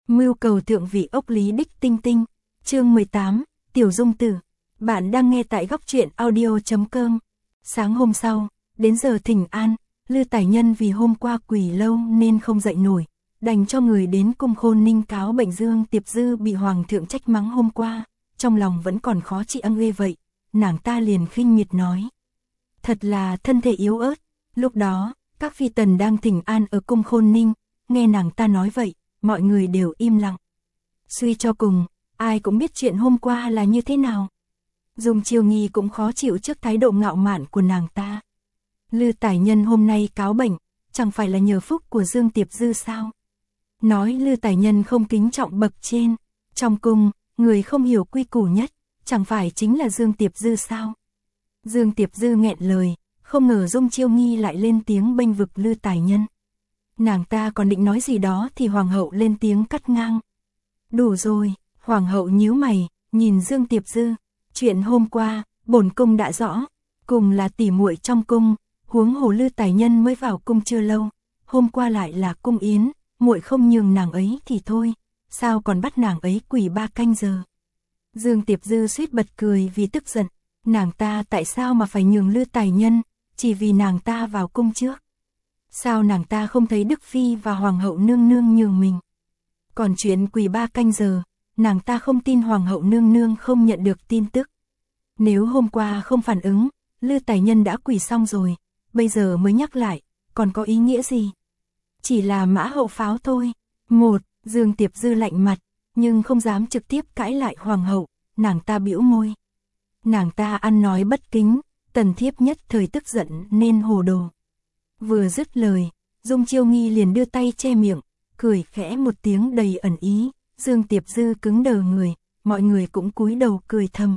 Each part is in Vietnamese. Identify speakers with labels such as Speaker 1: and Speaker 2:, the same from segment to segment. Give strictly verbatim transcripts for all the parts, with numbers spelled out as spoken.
Speaker 1: Mưu cầu thượng vị ốc Lý Đích Tinh Tinh, chương mười tám, Tiểu Dung Tử. Bạn đang nghe tại góc truyện audio.com. Sáng hôm sau, đến giờ thỉnh an, Lư Tài Nhân vì hôm qua quỳ lâu nên không dậy nổi, đành cho người đến cung Khôn Ninh cáo bệnh Dương Tiệp Dư bị hoàng thượng trách mắng hôm qua, trong lòng vẫn còn khó chịu ăng ghê vậy, nàng ta liền khinh miệt nói. Thật là thân thể yếu ớt, lúc đó, các phi tần đang thỉnh an ở cung Khôn Ninh, nghe nàng ta nói vậy, mọi người đều im lặng. Suy cho cùng, ai cũng biết chuyện hôm qua là như thế nào. Dung Chiêu Nghi cũng khó chịu trước thái độ ngạo mạn của nàng ta. Lư Tài Nhân hôm nay cáo bệnh, chẳng phải là nhờ phúc của Dương Tiệp Dư sao? Nói Lư Tài Nhân không kính trọng bậc trên, trong cung, người không hiểu quy củ nhất, chẳng phải chính là Dương Tiệp Dư sao? Dương Tiệp Dư nghẹn lời, không ngờ Dung Chiêu Nghi lại lên tiếng bênh vực Lư Tài Nhân. Nàng ta còn định nói gì đó thì hoàng hậu lên tiếng cắt ngang. Đủ rồi, hoàng hậu nhíu mày, nhìn Dương Tiệp Dư, chuyện hôm qua, bổn cung đã rõ, cùng là tỉ muội trong cung, huống hồ Lư Tài Nhân mới vào cung chưa lâu, hôm qua lại là cung yến, muội không nhường nàng ấy thì thôi, sao còn bắt nàng ấy quỳ ba canh giờ. Dương Tiệp Dư suýt bật cười vì tức giận, nàng ta tại sao mà phải nhường Lư Tài Nhân, chỉ vì nàng ta vào cung trước. Sao nàng ta không thấy Đức Phi và Hoàng hậu nương nương nhường mình? Còn chuyện quỳ ba canh giờ, nàng ta không tin Hoàng hậu nương nương không nhận được tin tức. Nếu hôm qua không phản ứng, Lư Tài Nhân đã quỳ xong rồi, bây giờ mới nhắc lại, còn có ý nghĩa gì? Chỉ là mã hậu pháo thôi. Một, Dương Tiệp Dư lạnh mặt, nhưng không dám trực tiếp cãi lại Hoàng hậu, nàng ta bĩu môi. Nàng ta ăn nói bất kính, Tần thiếp nhất thời tức giận nên hồ đồ. Vừa dứt lời, Dung Chiêu Nghi liền đưa tay che miệng, cười khẽ một tiếng đầy ẩn ý, Dương Tiệp Dư cứng đờ người, mọi người cũng cúi đầu cười thầm.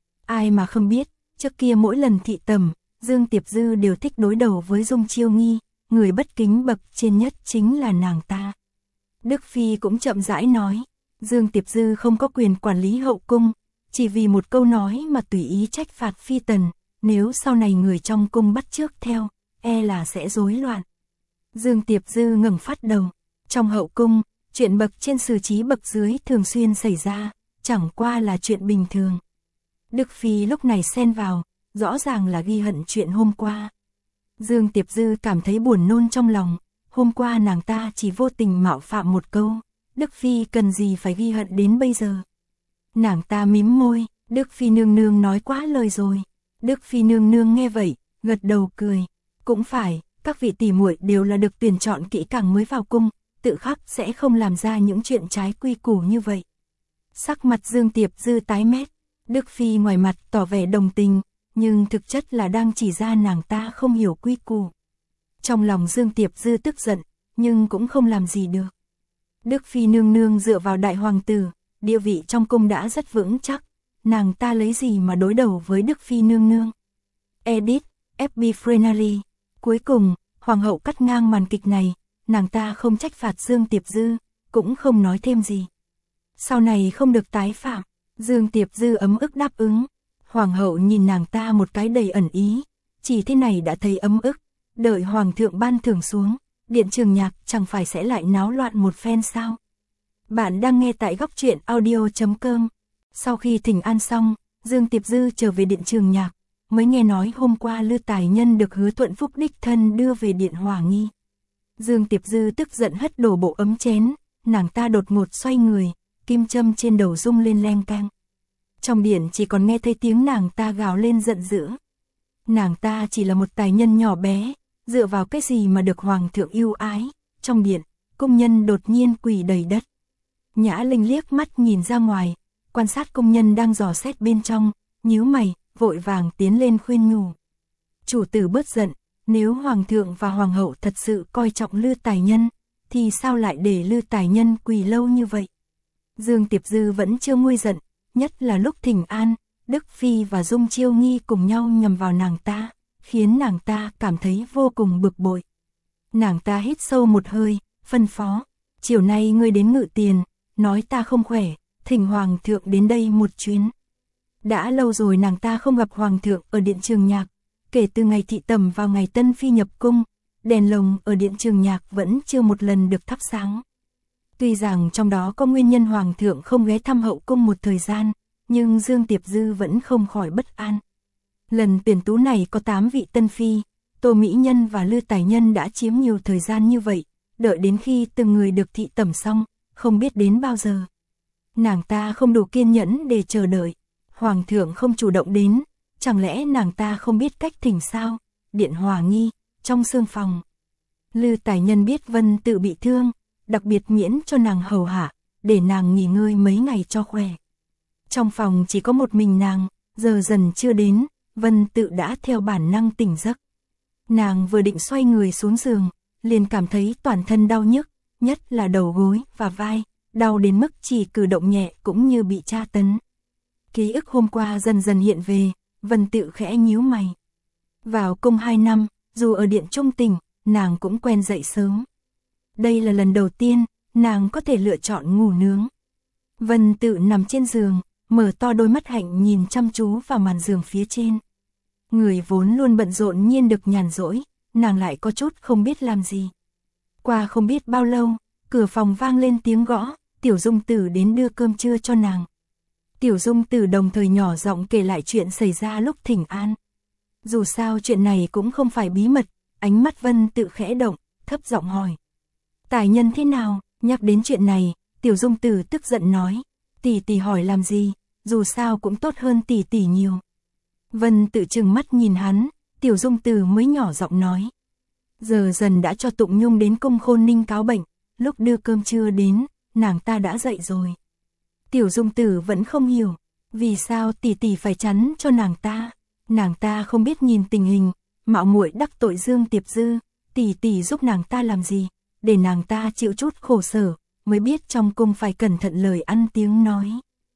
Speaker 1: Ai mà không biết, trước kia mỗi lần thị tầm, Dương Tiệp Dư đều thích đối đầu với Dung Chiêu Nghi, người bất kính bậc trên nhất chính là nàng ta. Đức Phi cũng chậm rãi nói, Dương Tiệp Dư không có quyền quản lý hậu cung, chỉ vì một câu nói mà tùy ý trách phạt phi tần, nếu sau này người trong cung bắt chước theo, e là sẽ rối loạn. Dương Tiệp Dư ngẩng phát đầu, trong hậu cung, chuyện bậc trên xử trí bậc dưới thường xuyên xảy ra, chẳng qua là chuyện bình thường. Đức Phi lúc này xen vào, rõ ràng là ghi hận chuyện hôm qua. Dương Tiệp Dư cảm thấy buồn nôn trong lòng, hôm qua nàng ta chỉ vô tình mạo phạm một câu, Đức Phi cần gì phải ghi hận đến bây giờ. Nàng ta mím môi, Đức Phi nương nương nói quá lời rồi. Đức Phi nương nương nghe vậy, gật đầu cười. Cũng phải, các vị tỷ muội đều là được tuyển chọn kỹ càng mới vào cung, tự khắc sẽ không làm ra những chuyện trái quy củ như vậy. Sắc mặt Dương Tiệp Dư tái mét, Đức Phi ngoài mặt tỏ vẻ đồng tình, nhưng thực chất là đang chỉ ra nàng ta không hiểu quy củ. Trong lòng Dương Tiệp Dư tức giận, nhưng cũng không làm gì được. Đức Phi nương nương dựa vào đại hoàng tử, địa vị trong cung đã rất vững chắc, nàng ta lấy gì mà đối đầu với Đức Phi nương nương. Edit, ép bê Frenally. Cuối cùng, Hoàng hậu cắt ngang màn kịch này, nàng ta không trách phạt Dương Tiệp Dư, cũng không nói thêm gì. Sau này không được tái phạm, Dương Tiệp Dư ấm ức đáp ứng. Hoàng hậu nhìn nàng ta một cái đầy ẩn ý, chỉ thế này đã thấy ấm ức, đợi Hoàng thượng ban thưởng xuống, Điện Trường Nhạc chẳng phải sẽ lại náo loạn một phen sao. Bạn đang nghe tại góc truyện audio.com. Sau khi thỉnh an xong, Dương Tiệp Dư trở về Điện Trường Nhạc, mới nghe nói hôm qua Lư Tài Nhân được Hứa Thuận Phúc đích thân đưa về Điện Hòa Nghi. Dương Tiệp Dư tức giận hất đổ bộ ấm chén, nàng ta đột ngột xoay người, kim châm trên đầu rung lên leng keng. Trong điện chỉ còn nghe thấy tiếng nàng ta gào lên giận dữ. Nàng ta chỉ là một tài nhân nhỏ bé, dựa vào cái gì mà được Hoàng thượng yêu ái. Trong điện, công nhân đột nhiên quỳ đầy đất. Nhã Linh liếc mắt nhìn ra ngoài, quan sát công nhân đang dò xét bên trong, nhíu mày, vội vàng tiến lên khuyên nhủ. Chủ tử bớt giận, nếu Hoàng thượng và Hoàng hậu thật sự coi trọng Lư Tài Nhân, thì sao lại để Lư Tài Nhân quỳ lâu như vậy? Dương Tiệp Dư vẫn chưa nguôi giận, nhất là lúc thỉnh an, Đức Phi và Dung Chiêu Nghi cùng nhau nhằm vào nàng ta, khiến nàng ta cảm thấy vô cùng bực bội. Nàng ta hít sâu một hơi, phân phó, chiều nay ngươi đến Ngự Tiền, nói ta không khỏe, thỉnh Hoàng thượng đến đây một chuyến. Đã lâu rồi nàng ta không gặp Hoàng thượng ở Điện Trường Nhạc, kể từ ngày thị tẩm vào ngày Tân Phi nhập cung, đèn lồng ở Điện Trường Nhạc vẫn chưa một lần được thắp sáng. Tuy rằng trong đó có nguyên nhân hoàng thượng không ghé thăm hậu cung một thời gian, nhưng Dương Tiệp Dư vẫn không khỏi bất an. Lần tuyển tú này có tám vị tân phi, Tô Mỹ Nhân và Lư Tài Nhân đã chiếm nhiều thời gian như vậy, đợi đến khi từng người được thị tẩm xong, không biết đến bao giờ. Nàng ta không đủ kiên nhẫn để chờ đợi, hoàng thượng không chủ động đến, chẳng lẽ nàng ta không biết cách thỉnh sao? Điện Hòa Nghi, trong sương phòng. Lư Tài Nhân biết Vân Tự bị thương, đặc biệt miễn cho nàng hầu hạ, để nàng nghỉ ngơi mấy ngày cho khỏe. Trong phòng chỉ có một mình nàng, giờ dần chưa đến, Vân Tự đã theo bản năng tỉnh giấc. Nàng vừa định xoay người xuống giường, liền cảm thấy toàn thân đau nhức, nhất là đầu gối và vai, đau đến mức chỉ cử động nhẹ cũng như bị tra tấn. Ký ức hôm qua dần dần hiện về, Vân Tự khẽ nhíu mày. Vào cung hai năm, dù ở điện trung tình, nàng cũng quen dậy sớm. Đây là lần đầu tiên, nàng có thể lựa chọn ngủ nướng. Vân Tự nằm trên giường, mở to đôi mắt hạnh nhìn chăm chú vào màn giường phía trên. Người vốn luôn bận rộn nhiên được nhàn rỗi, nàng lại có chút không biết làm gì. Qua không biết bao lâu, cửa phòng vang lên tiếng gõ, Tiểu Dung Tử đến đưa cơm trưa cho nàng. Tiểu Dung Tử đồng thời nhỏ giọng kể lại chuyện xảy ra lúc thỉnh an. Dù sao chuyện này cũng không phải bí mật, ánh mắt Vân Tự khẽ động, thấp giọng hỏi. Tài nhân thế nào? Nhắc đến chuyện này, Tiểu Dung Tử tức giận nói. Tỷ tỷ hỏi làm gì, dù sao cũng tốt hơn tỷ tỷ nhiều. Vân Tự trừng mắt nhìn hắn, Tiểu Dung Tử mới nhỏ giọng nói. Giờ dần đã cho Tụng Nhung đến cung Khôn Ninh cáo bệnh, lúc đưa cơm trưa đến, nàng ta đã dậy rồi. Tiểu Dung Tử vẫn không hiểu, vì sao tỷ tỷ phải chắn cho nàng ta. Nàng ta không biết nhìn tình hình, mạo muội đắc tội Dương Tiệp Dư, tỷ tỷ giúp nàng ta làm gì, để nàng ta chịu chút khổ sở, mới biết trong cung phải cẩn thận lời ăn tiếng nói.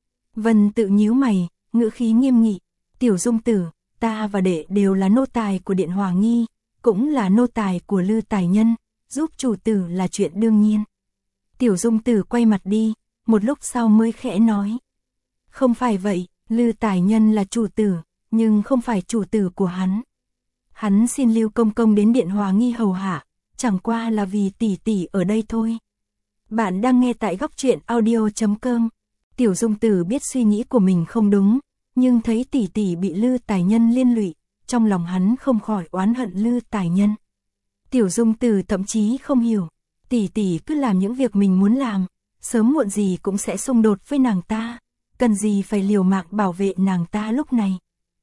Speaker 1: Vân Tự nhíu mày, ngữ khí nghiêm nghị. Tiểu Dung Tử, ta và đệ đều là nô tài của Điện Hòa Nghi, cũng là nô tài của Lư Tài Nhân, giúp chủ tử là chuyện đương nhiên. Tiểu Dung Tử quay mặt đi, một lúc sau mới khẽ nói. Không phải vậy, Lư Tài Nhân là chủ tử, nhưng không phải chủ tử của hắn. Hắn xin Lưu công công đến Điện Hòa Nghi hầu hạ, chẳng qua là vì tỷ tỷ ở đây thôi. Bạn đang nghe tại góc truyện audio chấm com. Tiểu Dung Tử biết suy nghĩ của mình không đúng, nhưng thấy tỷ tỷ bị Lư Tài Nhân liên lụy, trong lòng hắn không khỏi oán hận Lư Tài Nhân. Tiểu Dung Tử thậm chí không hiểu, tỷ tỷ cứ làm những việc mình muốn làm, sớm muộn gì cũng sẽ xung đột với nàng ta, cần gì phải liều mạng bảo vệ nàng ta lúc này.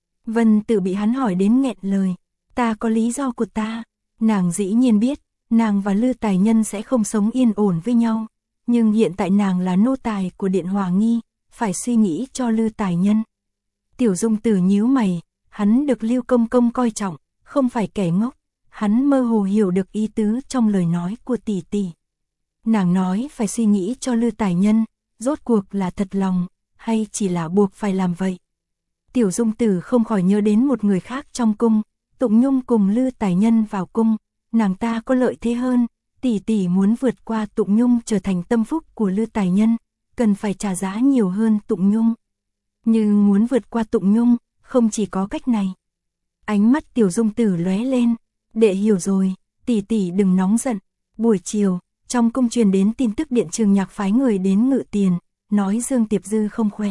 Speaker 1: Vân Tự bị hắn hỏi đến nghẹn lời, ta có lý do của ta, nàng dĩ nhiên biết, nàng và Lư Tài Nhân sẽ không sống yên ổn với nhau, nhưng hiện tại nàng là nô tài của Điện Hòa Nghi, phải suy nghĩ cho Lư Tài Nhân. Tiểu Dung Tử nhíu mày, hắn được Lưu công công coi trọng, không phải kẻ ngốc, hắn mơ hồ hiểu được ý tứ trong lời nói của tỷ tỷ. Nàng nói phải suy nghĩ cho Lư Tài Nhân, rốt cuộc là thật lòng, hay chỉ là buộc phải làm vậy. Tiểu Dung Tử không khỏi nhớ đến một người khác trong cung, Tụng Nhung cùng Lư Tài Nhân vào cung, nàng ta có lợi thế hơn, tỷ tỷ muốn vượt qua Tụng Nhung trở thành tâm phúc của Lư Tài Nhân, cần phải trả giá nhiều hơn Tụng Nhung. Nhưng muốn vượt qua Tụng Nhung, không chỉ có cách này. Ánh mắt Tiểu Dung Tử lóe lên, đệ hiểu rồi, tỷ tỷ đừng nóng giận. Buổi chiều, trong cung truyền đến tin tức Điện Trường Nhạc phái người đến ngự tiền, nói Dương Tiệp Dư không khỏe.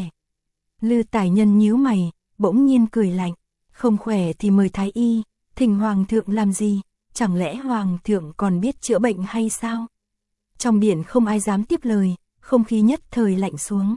Speaker 1: Lư Tài Nhân nhíu mày, bỗng nhiên cười lạnh, không khỏe thì mời thái y, thỉnh hoàng thượng làm gì, chẳng lẽ hoàng thượng còn biết chữa bệnh hay sao? Trong điện không ai dám tiếp lời, không khí nhất thời lạnh xuống.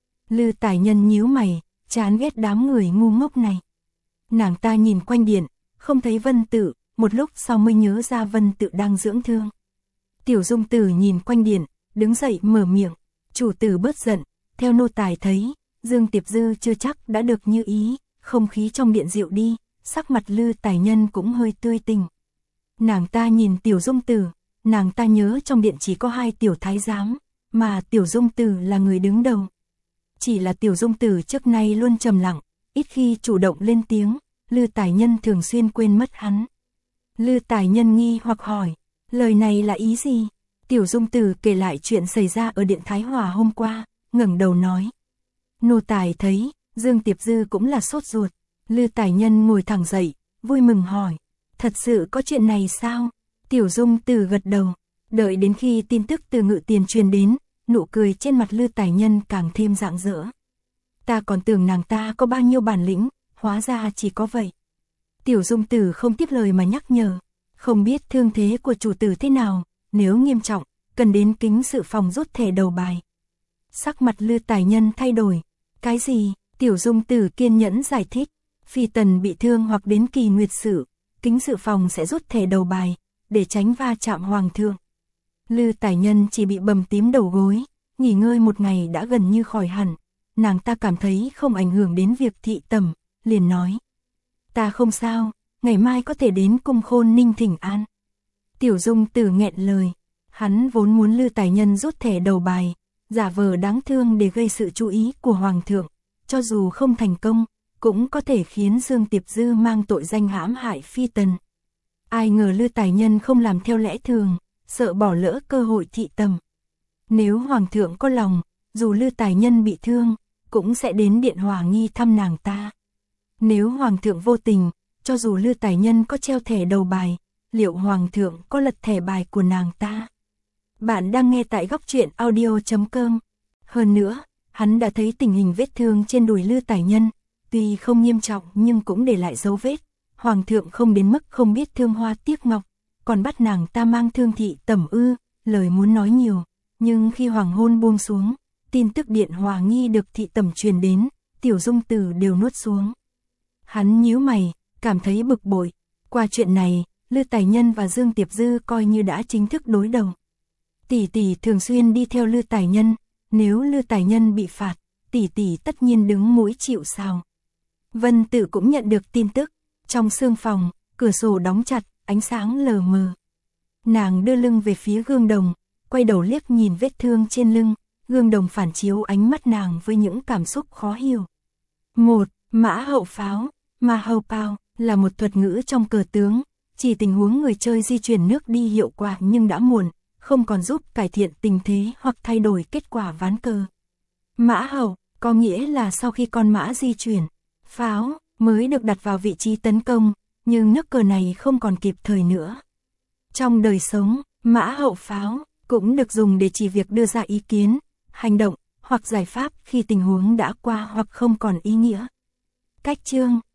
Speaker 1: Lư Tài Nhân nhíu mày, chán ghét đám người ngu ngốc này. Nàng ta nhìn quanh điện, không thấy Vân Tự, một lúc sau mới nhớ ra Vân Tự đang dưỡng thương. Tiểu Dung Tử nhìn quanh điện, đứng dậy mở miệng, chủ tử bớt giận, theo nô tài thấy, Dương Tiệp Dư chưa chắc đã được như ý, không khí trong điện dịu đi, sắc mặt Lư Tài Nhân cũng hơi tươi tỉnh. Nàng ta nhìn Tiểu Dung Tử, nàng ta nhớ trong điện chỉ có hai tiểu thái giám, mà Tiểu Dung Tử là người đứng đầu. Chỉ là Tiểu Dung Tử trước nay luôn trầm lặng, ít khi chủ động lên tiếng, Lư Tài Nhân thường xuyên quên mất hắn. Lư Tài Nhân nghi hoặc hỏi, lời này là ý gì? Tiểu Dung Tử kể lại chuyện xảy ra ở điện Thái Hòa hôm qua, ngẩng đầu nói. Nô tài thấy, Dương Tiệp Dư cũng là sốt ruột. Lư Tài Nhân ngồi thẳng dậy, vui mừng hỏi, thật sự có chuyện này sao? Tiểu Dung Tử gật đầu, Đợi đến khi tin tức từ Ngự Tiền truyền đến, nụ cười trên mặt Lư Tài Nhân càng thêm rạng rỡ. Ta còn tưởng nàng ta có bao nhiêu bản lĩnh, hóa ra chỉ có vậy. Tiểu Dung Tử không tiếp lời mà nhắc nhở, không biết thương thế của chủ tử thế nào, nếu nghiêm trọng, cần đến kính sự phòng rút thẻ đầu bài. Sắc mặt Lư Tài Nhân thay đổi, cái gì? Tiểu Dung Tử kiên nhẫn giải thích, phi tần bị thương hoặc đến kỳ nguyệt sự, kính sự phòng sẽ rút thẻ đầu bài, để tránh va chạm hoàng thượng. Lư Tài Nhân chỉ bị bầm tím đầu gối, nghỉ ngơi một ngày đã gần như khỏi hẳn, nàng ta cảm thấy không ảnh hưởng đến việc thị tẩm, liền nói. Ta không sao, ngày mai có thể đến cung Khôn Ninh thỉnh an. Tiểu Dung Tử nghẹn lời, hắn vốn muốn Lư Tài Nhân rút thẻ đầu bài, giả vờ đáng thương để gây sự chú ý của hoàng thượng, cho dù không thành công, cũng có thể khiến Dương Tiệp Dư mang tội danh hãm hại phi tần. Ai ngờ Lư Tài Nhân không làm theo lẽ thường, sợ bỏ lỡ cơ hội thị tầm. Nếu hoàng thượng có lòng, dù Lư Tài Nhân bị thương, cũng sẽ đến Điện Hòa Nghi thăm nàng ta. Nếu hoàng thượng vô tình, cho dù Lư Tài Nhân có treo thẻ đầu bài, liệu hoàng thượng có lật thẻ bài của nàng ta? Bạn đang nghe tại góc truyện audio chấm com. Hơn nữa, hắn đã thấy tình hình vết thương trên đùi Lư Tài Nhân, tuy không nghiêm trọng nhưng cũng để lại dấu vết. Hoàng thượng không đến mức không biết thương hoa tiếc ngọc, còn bắt nàng ta mang thương thị tẩm ư, lời muốn nói nhiều. Nhưng khi hoàng hôn buông xuống, tin tức Điện Hòa Nghi được thị tẩm truyền đến, Tiểu Dung Tử đều nuốt xuống. Hắn nhíu mày, cảm thấy bực bội. Qua chuyện này, Lư Tài Nhân và Dương Tiệp Dư coi như đã chính thức đối đầu. Tỷ tỷ thường xuyên đi theo Lư Tài Nhân, nếu Lư Tài Nhân bị phạt, tỷ tỷ tất nhiên đứng mũi chịu sào. Vân Tử cũng nhận được tin tức, trong sương phòng, cửa sổ đóng chặt, ánh sáng lờ mờ. Nàng đưa lưng về phía gương đồng, quay đầu liếc nhìn vết thương trên lưng, gương đồng phản chiếu ánh mắt nàng với những cảm xúc khó hiểu. Một, mã hậu pháo, ma hậu pao, là một thuật ngữ trong cờ tướng, chỉ tình huống người chơi di chuyển nước đi hiệu quả nhưng đã muộn, không còn giúp cải thiện tình thế hoặc thay đổi kết quả ván cờ. Mã hậu, có nghĩa là sau khi con mã di chuyển, pháo mới được đặt vào vị trí tấn công, nhưng nước cờ này không còn kịp thời nữa. Trong đời sống, mã hậu pháo cũng được dùng để chỉ việc đưa ra ý kiến, hành động hoặc giải pháp khi tình huống đã qua hoặc không còn ý nghĩa. Cách chương,